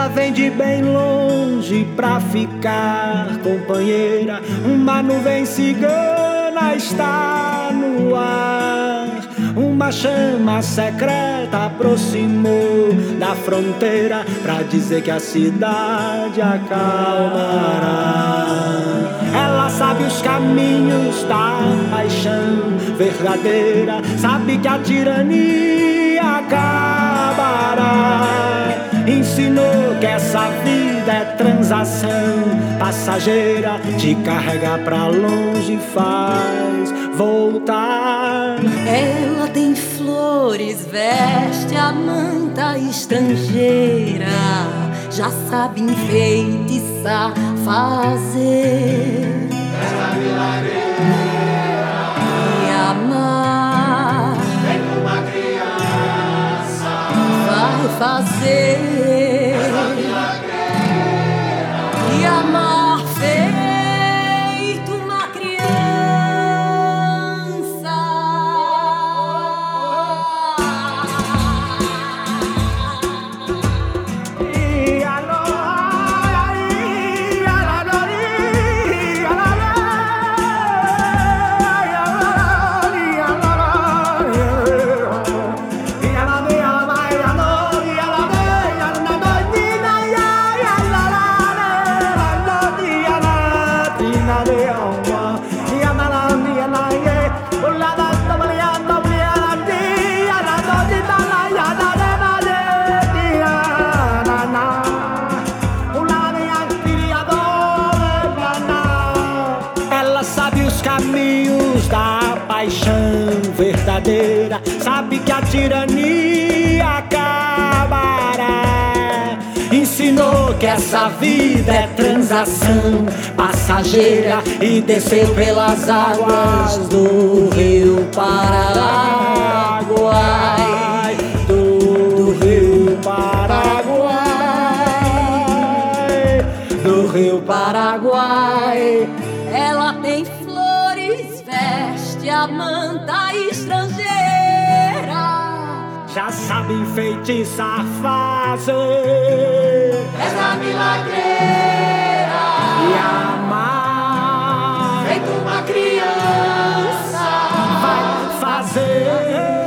vem de bem longe pra ficar companheira. Uma nuvem cigana está no ar. Uma chama secreta aproximou da fronteira pra dizer que a cidade acalmará. Ela sabe os caminhos da paixão verdadeira, sabe que a tirania acabará. Ensinou que essa vida é transação passageira, te carrega pra longe e faz voltar. Ela tem flores, veste a manta estrangeira, já sabe enfeitiçar, fazer e amar. Vem uma criança, vai fazer e amar feito uma criança. Ela sabe os caminhos da paixão verdadeira, sabe que a tirania acabará. Ensinou que essa vida é transação passageira e desceu pelas águas do rio Paraguai, do rio Paraguai, do rio Paraguai. Ela tem flores, veste a manta estrangeira, Já sabe enfeitiçar, fazer essa milagreira, e amar. feito uma criança. Vai fazer